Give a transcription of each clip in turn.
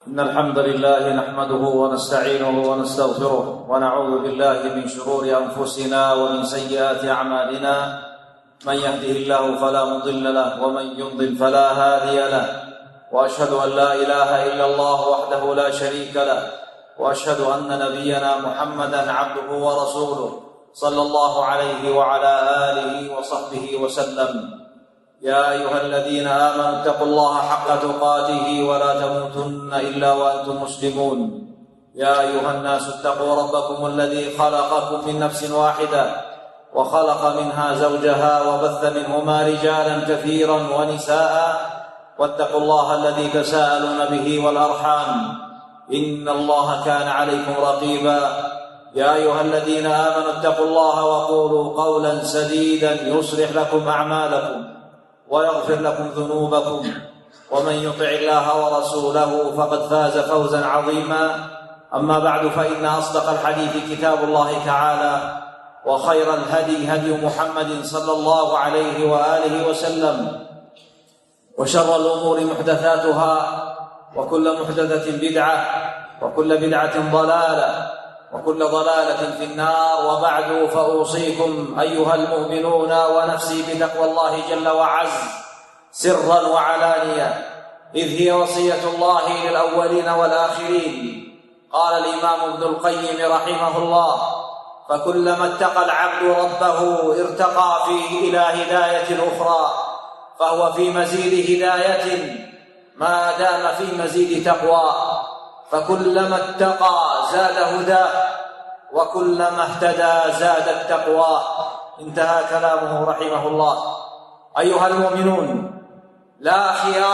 إن الحمد لله نحمده ونستعينه ونستغفره ونعوذ بالله من شرور أنفسنا ومن سيئات أعمالنا. من يهده الله فلا مضل له ومن يضلل فلا هادي له، وأشهد أن لا إله إلا الله وحده لا شريك له، وأشهد أن نبينا محمدا عبده ورسوله صلى الله عليه وعلى آله وصحبه وسلم. يا أيها الذين آمنوا اتقوا الله حق تقاته ولا تموتن إلا وأنتم مسلمون. يا أيها الناس اتقوا ربكم الذي خلقكم من نفس واحدة وخلق منها زوجها وبث منهما رجالا كثيرا ونساء، واتقوا الله الذي تساءلون به والأرحام إن الله كان عليكم رقيبا. يا أيها الذين آمنوا اتقوا الله وقولوا قولا سديدا يصلح لكم أعمالكم ويغفر لكم ذنوبكم، ومن يطع الله ورسوله فقد فاز فوزا عظيما. أما بعد، فإن أصدق الحديث كتاب الله تعالى، وخير الهدي هدي محمد صلى الله عليه وآله وسلم، وشر الأمور محدثاتها، وكل محدثة بدعة، وكل بدعة ضلالة، وكل ضلالة في النار. وبعد، فأوصيكم أيها المؤمنون ونفسي بتقوى الله جل وعز سرا وعلانية، إذ هي وصية الله للأولين والآخرين. قال الإمام ابن القيم رحمه الله: فكلما اتقى العبد ربه ارتقى فيه إلى هداية أخرى، فهو في مزيد هداية ما دام في مزيد تقوى، فكلما اتقى زاد هداه، وكلما اهتدى زادت تقوى. انتهى كلامه رحمه الله. أيها المؤمنون، لا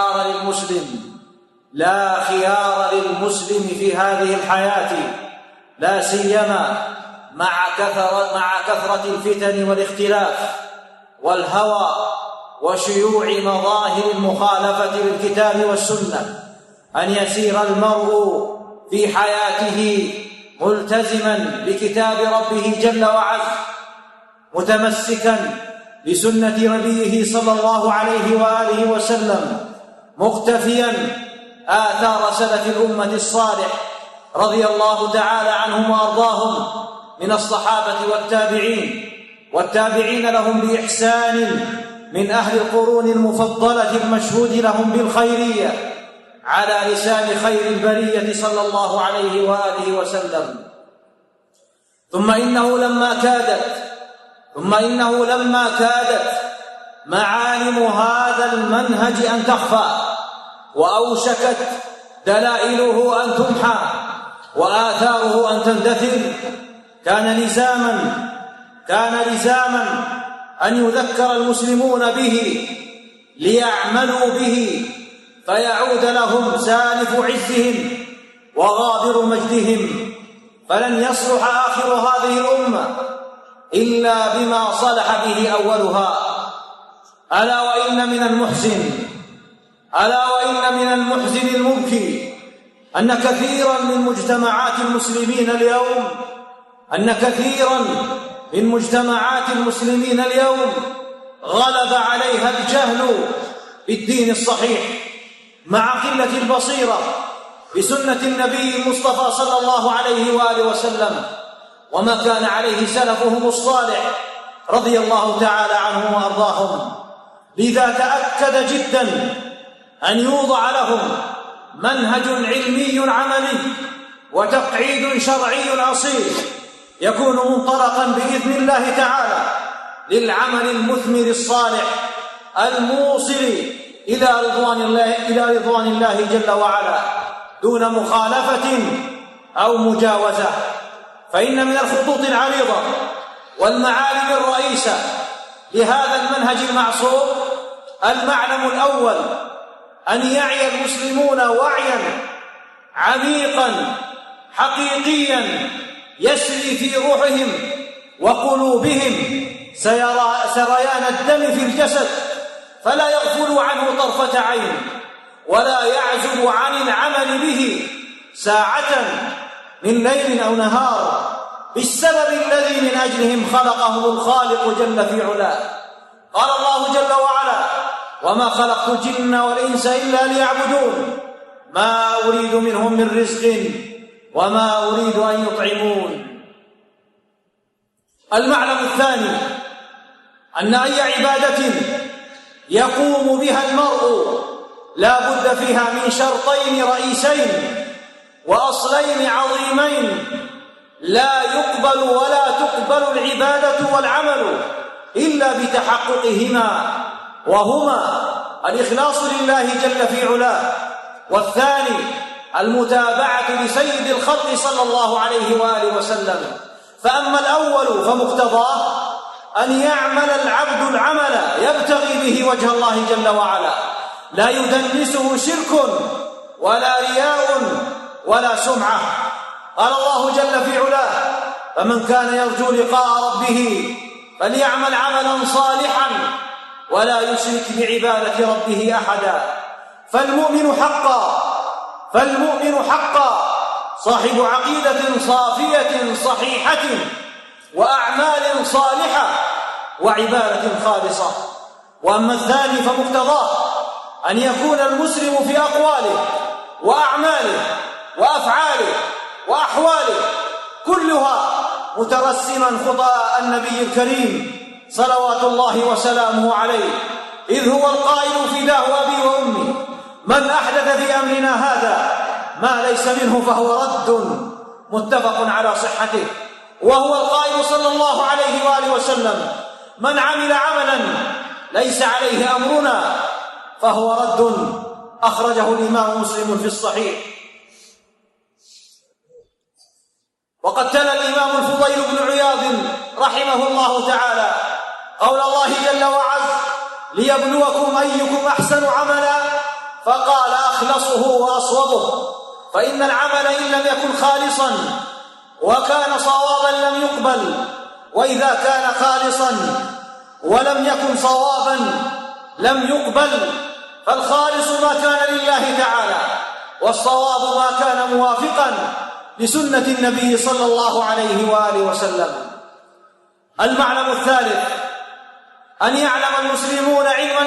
خيار للمسلم في هذه الحياة، لا سيما مع كثرة الفتن والاختلاف والهوى وشيوع مظاهر المخالفة للكتاب والسنة، أن يسير المرء في حياته ملتزما بكتاب ربه جل وعز، متمسكا بسنة نبيه صلى الله عليه وآله وسلم، مقتفيا آثار سلف الأمة الصالح رضي الله تعالى عنهم وأرضاهم من الصحابة والتابعين لهم بإحسان من أهل القرون المفضلة المشهود لهم بالخيرية على لسان خير البرية صلى الله عليه وآله وسلم. ثم إنه لما كادت معالم هذا المنهج أن تخفى، وأوشكت دلائله أن تمحى، وآثاره أن تندثر، كان لزاما أن يذكر المسلمون به ليعملوا به، فيعود لهم سالف عزهم وغابر مجدهم. فلن يصلح آخر هذه الأمة إلا بما صلح به أولها. ألا وإن من المحزن المبكي أن كثيرا من مجتمعات المسلمين اليوم غلب عليها الجهل بالدين الصحيح، مع قلة البصيرة بسنة النبي المصطفى صلى الله عليه وآله وسلم، وما كان عليه سلفهم الصالح رضي الله تعالى عنهم وأرضاهم. لذا تأكد جدا أن يوضع لهم منهج علمي عملي وتقعيد شرعي أصيل، يكون منطلقا بإذن الله تعالى للعمل المثمر الصالح الموصل إلى رضوان الله جل وعلا، دون مخالفة أو مجاوزة. فإن من الخطوط العريضة والمعالم الرئيسة لهذا المنهج المعصوم المعلم الأول: أن يعي المسلمون وعيا عميقا حقيقيا يسري في روحهم وقلوبهم سريان الدم في الجسد، فلا يغفل عنه طرفة عين، ولا يعزب عن العمل به ساعة من ليل أو نهار، بالسبب الذي من أجلهم خلقهم الخالق جل في علاه. قال الله جل وعلا: وما خلقت الجن والإنس إلا ليعبدون. ما أريد منهم من رزق وما أريد أن يطعمون. المعلم الثاني أن أي عبادة يقوم بها المرء لا بد فيها من شرطين رئيسين وأصلين عظيمين لا يقبل ولا تقبل العبادة والعمل إلا بتحققهما، وهما الإخلاص لله جل في علاه، والثاني المتابعة لسيد الخلق صلى الله عليه وآله وسلم. فأما الأول فمقتضاه أن يعمل العبد العمل يبتغي به وجه الله جل وعلا، لا يدنسه شرك ولا رياء ولا سمعة. قال الله جل في علاه: فمن كان يرجو لقاء ربه فليعمل عملا صالحا ولا يشرك بعبادة ربه أحدا. فالمؤمن حقا صاحب عقيدة صافية صحيحة وأعمال صالحة وعبادة خالصة. وأما الثاني فمقتضاه أن يكون المسلم في أقواله وأعماله وأفعاله وأحواله كلها مترسما خطى النبي الكريم صلوات الله وسلامه عليه، إذ هو القائل: فداه أبي وأمي، من أحدث في أمرنا هذا ما ليس منه فهو رد، متفق على صحته. وهو القائل صلى الله عليه وآله وسلم: من عمل عملا ليس عليه أمرنا فهو رد، أخرجه الإمام مسلم في الصحيح. وقد تلا الإمام الفضيل بن عياض رحمه الله تعالى قول الله جل وعز: ليبلوكم أيكم أحسن عملا، فقال: أخلصه وأصوبه، فإن العمل إن لم يكن خالصا وكان صوابا لم يقبل، وإذا كان خالصا ولم يكن صوابا لم يقبل. فالخالص ما كان لله تعالى، والصواب ما كان موافقا لسنة النبي صلى الله عليه وآله وسلم. المعلم الثالث أن يعلم المسلمون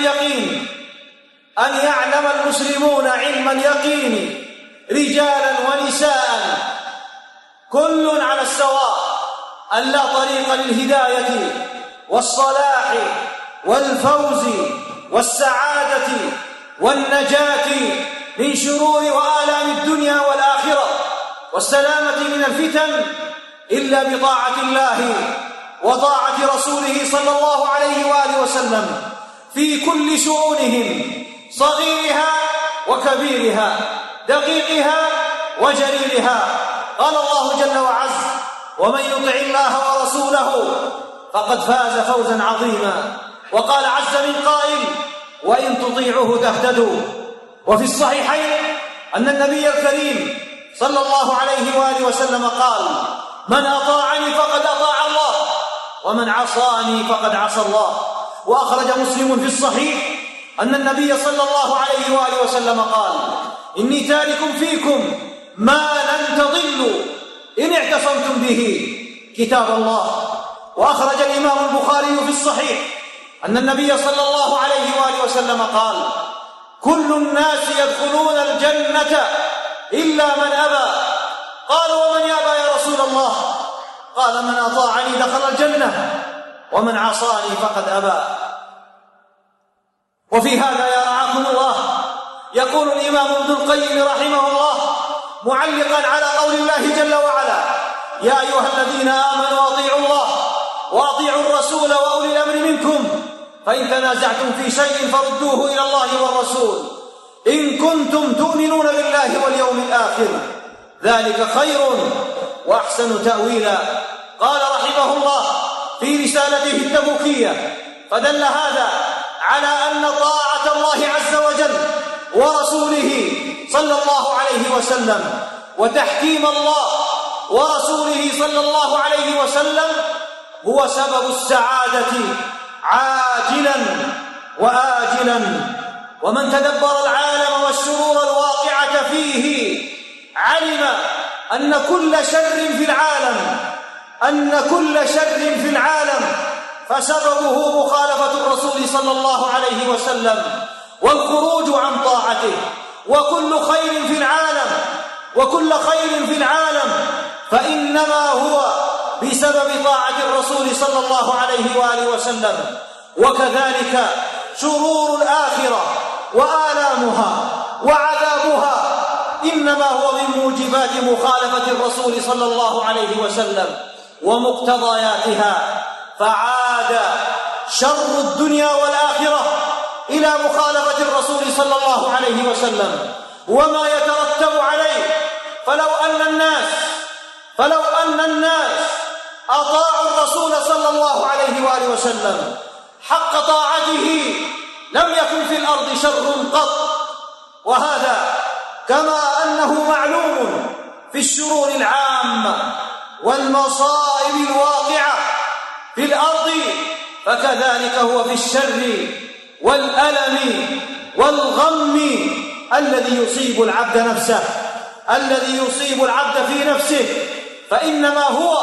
علم اليقين رجالا ونساء كل على السواء، أن لا طريق للهداية والصلاح والفوز والسعادة والنجاة من شرور وآلام الدنيا والآخرة والسلامة من الفتن إلا بطاعة الله وطاعة رسوله صلى الله عليه وآله وسلم في كل شؤونهم، صغيرها وكبيرها، دقيقها وجليلها. قال الله جل وعز: ومن يطع الله ورسوله فقد فاز فوزا عظيما. وقال عز من قائل: وإن تطيعوه تهتدوا. وفي الصحيحين أن النبي الكريم صلى الله عليه وآله وسلم قال: من أطاعني فقد أطاع الله، ومن عصاني فقد عصى الله. وأخرج مسلم في الصحيح أن النبي صلى الله عليه وآله وسلم قال: إني تارك فيكم ما لن تضلوا إن اعتصمتم به، كتاب الله. وأخرج الإمام البخاري في الصحيح أن النبي صلى الله عليه وآله وسلم قال: كل الناس يدخلون الجنة إلا من أبى. قالوا: ومن يأبى يا رسول الله؟ قال: من أطاعني دخل الجنة، ومن عصاني فقد أبى. وفي هذا يا رعاكم الله يقول الإمام ابن القيم رحمه الله معلقا على قول الله جل وعلا: يا أيها الذين آمنوا أطيعوا الله وأطيعوا الرسول وأولي الأمر منكم، فإن تنازعتم في شيء فردوه إلى الله والرسول إن كنتم تؤمنون بالله واليوم الآخر، ذلك خير وأحسن تأويلا. قال رحمه الله في رسالته التبوكية: فدل هذا على أن طاعة الله عز وجل ورسوله صلى الله عليه وسلم وتحكيم الله ورسوله صلى الله عليه وسلم هو سبب السعادة عاجلا وآجلا. ومن تدبر العالم والشرور الواقعة فيه علم أن كل شر في العالم فسببه مخالفة الرسول صلى الله عليه وسلم والخروج عن طاعته. وكل خير في العالم فإنما هو بسبب طاعة الرسول صلى الله عليه وآله وسلم. وكذلك شرور الآخرة وآلامها وعذابها إنما هو من موجبات مخالفة الرسول صلى الله عليه وسلم ومقتضياتها. فعاد شر الدنيا والآخرة إلى مخالفة الرسول صلى الله عليه وسلم وما يترتب عليه. فلو أن الناس أطاعوا الرسول صلى الله عليه وآله وسلم حق طاعته لم يكن في الأرض شر قط. وهذا كما أنه معلوم في الشرور العامة والمصائب الواقعة في الأرض، فكذلك هو في الشر والألم والغم الذي يصيب العبد في نفسه، فإنما هو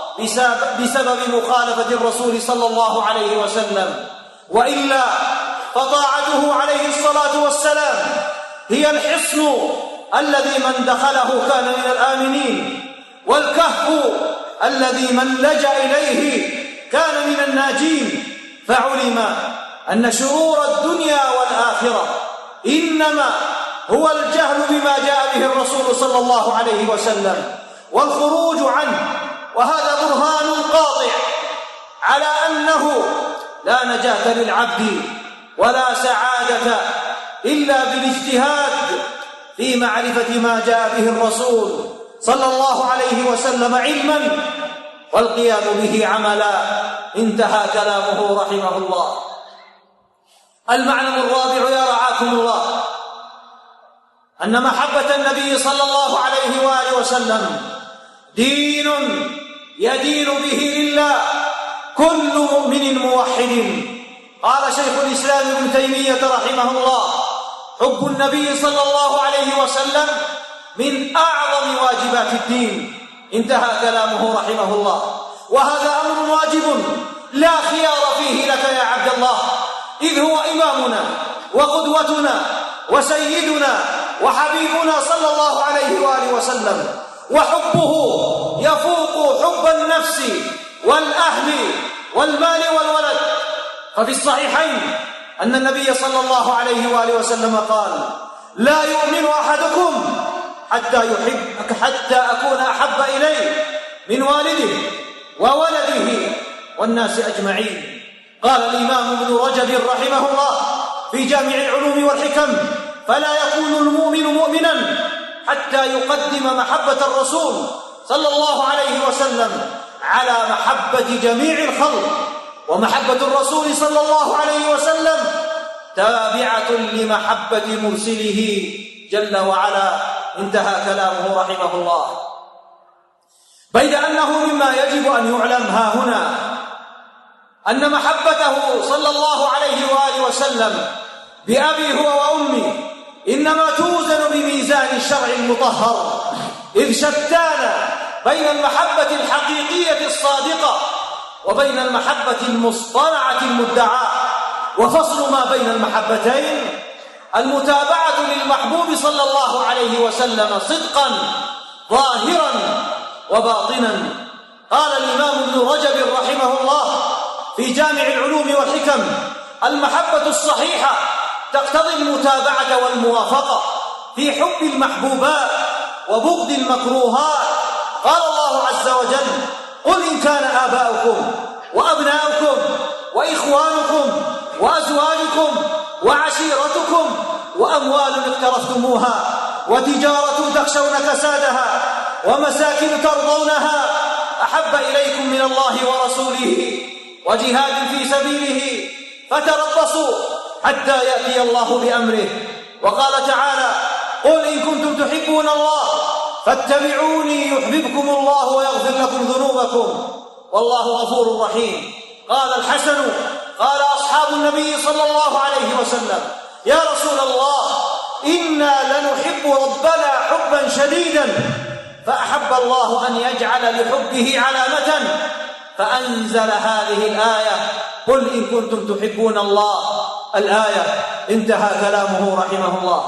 بسبب مخالفة الرسول صلى الله عليه وسلم. وإلا فطاعته عليه الصلاة والسلام هي الحصن الذي من دخله كان من الآمنين، والكهف الذي من لجأ إليه كان من الناجين. فعلم أن شرور الدنيا والآخرة إنما هو الجهل بما جاء به الرسول صلى الله عليه وسلم والخروج عنه. وهذا برهان قاطع على أنه لا نجاة للعبد ولا سعادة إلا بالاجتهاد في معرفة ما جاء به الرسول صلى الله عليه وسلم علما والقيام به عملا. انتهى كلامه رحمه الله. المعلم الرابع يا رعاكم الله أن محبة النبي صلى الله عليه وآله وسلم دين يدين به لله كل مؤمن موحد. قال شيخ الإسلام ابن تيمية رحمه الله: حب النبي صلى الله عليه وسلم من أعظم واجبات الدين. انتهى كلامه رحمه الله. وهذا أمر واجب لا خيار فيه لك يا عبد الله، إذ هو إمامنا وقدوتنا وسيدنا وحبيبنا صلى الله عليه وآله وسلم، وحبه يفوق حب النفس والأهل والمال والولد. ففي الصحيحين أن النبي صلى الله عليه وآله وسلم قال: لا يؤمن أحدكم حتى أكون أحب إليه من والده وولده والناس أجمعين. قال الإمام ابن رجب رحمه الله في جامع العلوم والحكم: فلا يكون المؤمن مؤمنا حتى يقدم محبة الرسول صلى الله عليه وسلم على محبة جميع الخلق، ومحبة الرسول صلى الله عليه وسلم تابعة لمحبة مرسله جل وعلا. انتهى كلامه رحمه الله. بيد أنه مما يجب أن يعلم ها هنا أن محبته صلى الله عليه وآله وسلم بأبي هو وأمي إنما توزن بميزان الشرع المطهر، إذ شتان بين المحبة الحقيقية الصادقة وبين المحبة المصطنعة المدعاة. وفصل ما بين المحبتين المتابعة للمحبوب صلى الله عليه وسلم صدقا ظاهرا وباطنا. قال الإمام ابن رجب رحمه الله في جامع العلوم والحكم: المحبة الصحيحة تقتضي المتابعة والموافقة في حب المحبوبات وبغض المكروهات. قال الله عز وجل: قل إن كان آباؤكم وأبناؤكم وإخوانكم وأزواجكم وعشيرتكم وأموال اقترفتموها وتجارة تخشون كسادها ومساكن ترضونها أحب إليكم من الله ورسوله وجهاد في سبيله فتربصوا حتى يأتي الله بأمره. وقال تعالى: قل إن كنتم تحبون الله فاتبعوني يحببكم الله ويغفر لكم ذنوبكم والله غفور رحيم. قال الحسن: قال أصحاب النبي صلى الله عليه وسلم: يا رسول الله إنا لنحب ربنا حبا شديدا، فأحب الله أن يجعل لحبه علامة فأنزل هذه الآية: قل إن كنتم تحبون الله. الآية. انتهى كلامه رحمه الله.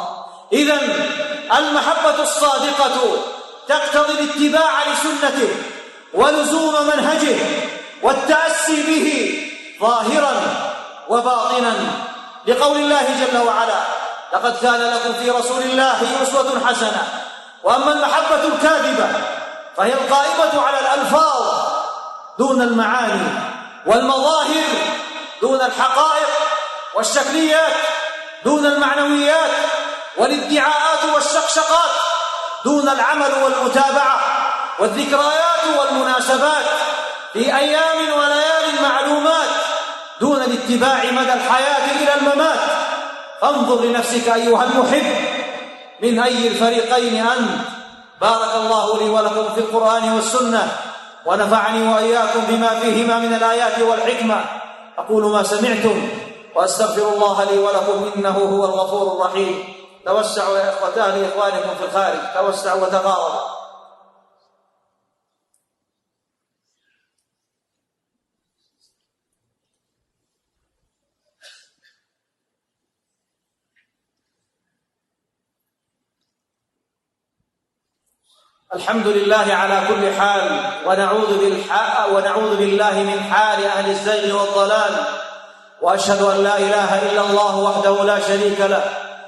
إذن المحبة الصادقة تقتضي الاتباع لسنته ولزوم منهجه والتأسي به ظاهرا وباطنا، لقول الله جل وعلا: لقد كان لكم في رسول الله أسوة حسنة. وأما المحبة الكاذبة فهي القائمة على الألفاظ دون المعاني، والمظاهر دون الحقائق، والشكليات دون المعنويات، والادعاءات والشقشقات دون العمل والمتابعة، والذكريات والمناسبات في أيام وليال معلومات دون الاتباع مدى الحياة إلى الممات. فانظر لنفسك أيها المحب من أي الفريقين أنت. بارك الله لي ولكم في القرآن والسنة، ونفعني وإياكم بما فيهما من الآيات والحكمة. أقول ما سمعتم وأستغفر الله لي ولكم إنه هو الغفور الرحيم. توسعوا يا إخوتان لإخوانكم في الخارج، توسعوا وتغاروا. الحمد لله على كل حال، ونعوذ بالله من حال أهل الزيغ والضلال، وأشهد أن لا إله إلا الله وحده لا شريك له،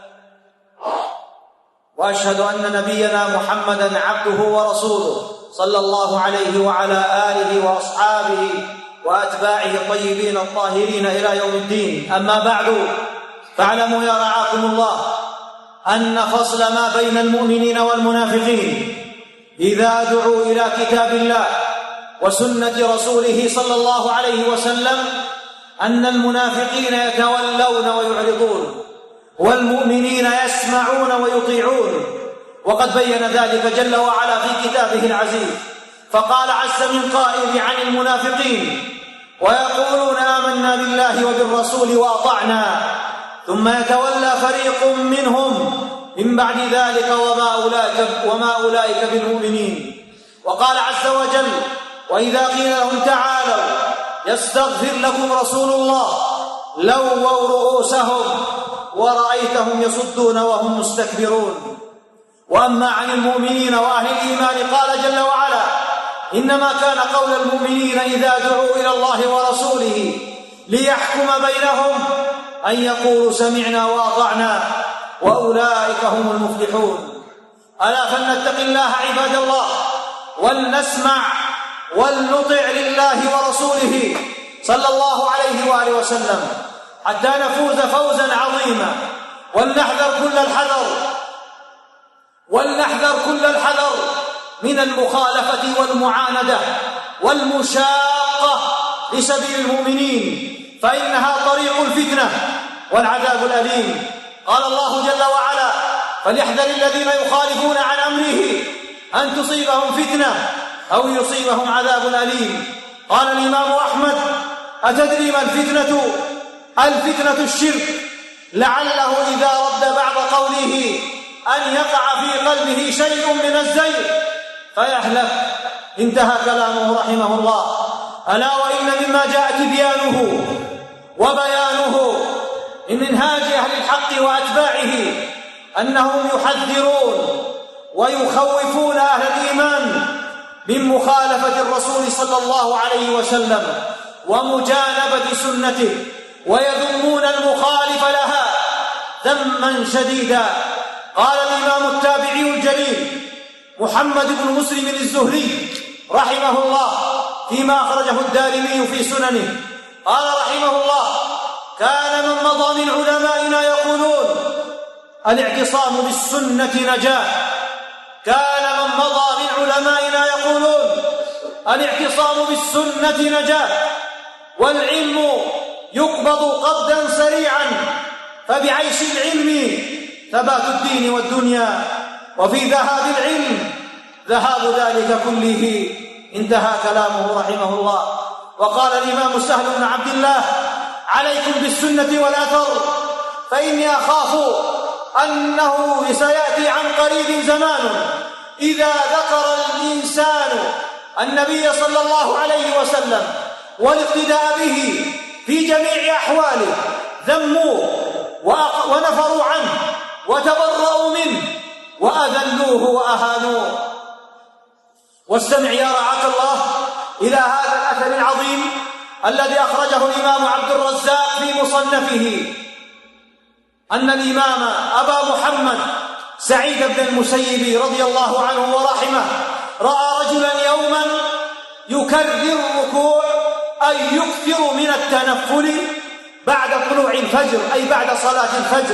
وأشهد أن نبينا محمدًا عبده ورسوله صلى الله عليه وعلى آله وأصحابه وأتباعه الطيبين الطاهرين إلى يوم الدين. أما بعد، فاعلموا يا رعاكم الله أن فصل ما بين المؤمنين والمنافقين إذا دعوا إلى كتاب الله وسنة رسوله صلى الله عليه وسلم أن المنافقين يتولون ويعرضون، والمؤمنين يسمعون ويطيعون، وقد بين ذلك جل وعلا في كتابه العزيز، فقال عز من قائل عن المنافقين: ويقولون آمنا بالله وبالرسول وأطعنا، ثم يتولى فريق منهم من بعد ذلك وما أولئك بالمؤمنين. وقال عز وجل: وإذا قيل لهم تعالوا يستغفر لكم رسول الله لووا رؤوسهم ورأيتهم يصدون وهم مستكبرون. وأما عن المؤمنين وأهل الإيمان قال جل وعلا: إنما كان قول المؤمنين إذا دعوا إلى الله ورسوله ليحكم بينهم أن يقولوا سمعنا وأطعنا وأولئك هم المفلحون. ألا فلنتق الله عباد الله، ولنسمع ولنطع لله ورسوله صلى الله عليه وآله وسلم حتى نفوز فوزا عظيما. ولنحذر كل الحذر من المخالفة والمعاندة والمشاقة لسبيل المؤمنين، فإنها طريق الفتنة والعذاب الأليم. قال الله جل وعلا: فليحذر الذين يخالفون عن أمره أن تصيبهم فتنة أو يصيبهم عذاب أليم. قال الإمام أحمد: أتدري ما الفتنة؟ الفتنة الشرك، لعله إذا رد بعض قوله أن يقع في قلبه شيء من الزيغ فيهلك. انتهى كلامه رحمه الله. ألا وإن مما جاء تبيانه وبيانه من منهاج أهل الحق وأتباعه أنهم يحذرون ويخوفون أهل الإيمان من مخالفة الرسول صلى الله عليه وسلم ومجانبة سنته، ويذمون المخالف لها ذما شديدا. قال الإمام التابعي الجليل محمد بن مسلم الزهري رحمه الله فيما أخرجه الدارمي في سننه، قال رحمه الله: كان من مضى من علمائنا يقولون الاعتصام بالسنة نجاة. كان من مضى من علمائنا يقولون الاعتصام بالسنة نجاة، والعلم يقبض قبضا سريعا، فبعيش العلم ثبات الدين والدنيا، وفي ذهاب العلم ذهاب ذلك كله. انتهى كلامه رحمه الله. وقال الإمام سهل بن عبد الله: عليكم بالسنة والأثر، فإني أخاف أنه سيأتي عن قريب زمان إذا ذكر الإنسان النبي صلى الله عليه وسلم والاقتداء به في جميع أحواله ذموه ونفروا عنه وتبرأوا منه وأذلوه وأهانوه. واستمع يا رعاك الله إلى هذا الأثر العظيم الذي أخرجه الإمام عبد الرزاق في مصنفه، أن الإمام أبا محمد سعيد بن المسيب رضي الله عنه ورحمه رأى رجلا يوما يكرر الركوع، أي يكثر من التنفل بعد طلوع الفجر، أي بعد صلاة الفجر،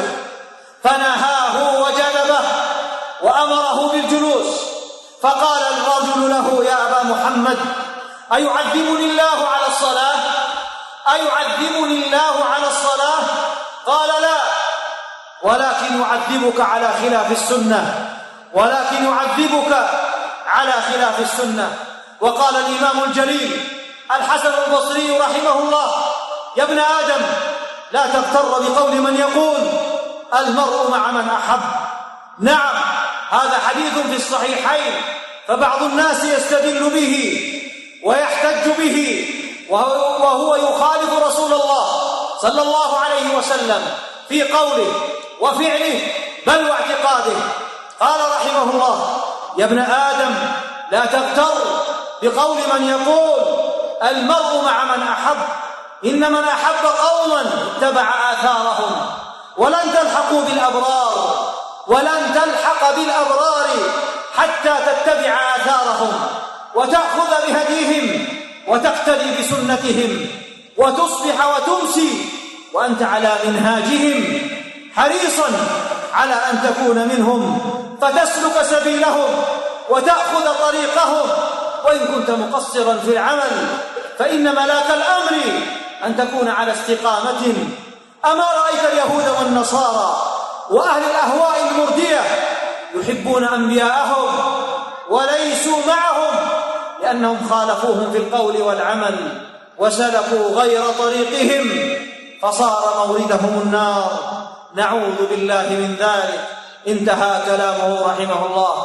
فنهاه وجنبه وأمره بالجلوس. فقال الرجل له: يا أبا محمد، أيعذبني الله على الصلاة؟ أيعذبني الله على الصلاة؟ قال: لا، ولكن يعذبك على خلاف السنة، ولكن يعذبك على خلاف السنة. وقال الإمام الجليل الحسن البصري رحمه الله: يا ابن آدم، لا تغتر بقول من يقول المرء مع من أحب. نعم، هذا حديث في الصحيحين، فبعض الناس يستدل به ويحتج به وهو يخالف رسول الله صلى الله عليه وسلم في قوله وفعله بل واعتقاده. قال رحمه الله: يا ابن آدم، لا تغتر بقول من يقول المرء مع من أحب، إن من أحب قوما اتبع آثارهم، ولن تلحقوا بالأبرار، ولن تلحق بالأبرار حتى تتبع آثارهم وتأخذ بهديهم وتقتدي بسنتهم وتصبح وتمسي وأنت على منهاجهم حريصا على أن تكون منهم فتسلك سبيلهم وتأخذ طريقهم، وإن كنت مقصرا في العمل فإن ملاك الأمر أن تكون على استقامة. أما رأيت اليهود والنصارى وأهل الأهواء المردية يحبون أنبياءهم وليسوا معهم لأنهم خالفوهم في القول والعمل وسلكوا غير طريقهم فصار موردهم النار، نعوذ بالله من ذلك. انتهى كلامه رحمه الله.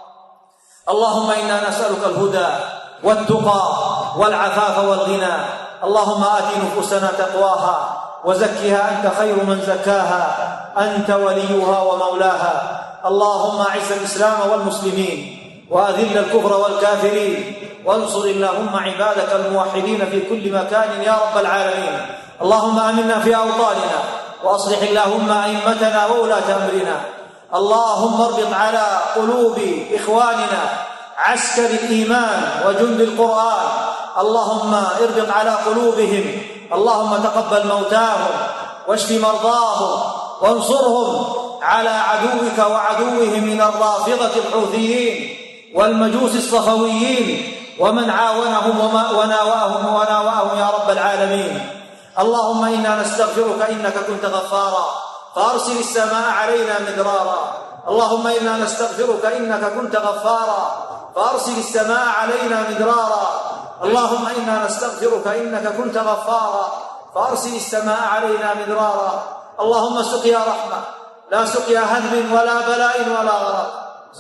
اللهم إنا نسألك الهدى والتقى والعفاف والغنى. اللهم آت نفوسنا تقواها وزكها أنت خير من زكاها، أنت وليها ومولاها. اللهم أعز الإسلام والمسلمين وأذل الكفر والكافرين، وانصر اللهم عبادك الموحدين في كل مكان يا رب العالمين. اللهم آمنا في أوطاننا وأصلح اللهم أئمتنا وولاة أمرنا. اللهم اربط على قلوب إخواننا عسكر الإيمان وجند القرآن، اللهم اربط على قلوبهم. اللهم تقبل موتاهم واشف مرضاهم وانصرهم على عدوك وعدوهم من الرافضة الحوثيين والمجوس الصفويين ومن عاونهم وناوأهم يا رب العالمين. اللهم إنا نستغفرك إنك كنت غفارا فأرسل السماء علينا مدرارا. اللهم إنا نستغفرك إنك كنت غفارا فأرسل السماء علينا مدرارا. اللهم إنا نستغفرك إنك كنت غفارا فأرسل السماء علينا مدرارا. اللهم سقيا رحمة لا سقيا هدم ولا بلاء ولا غرق.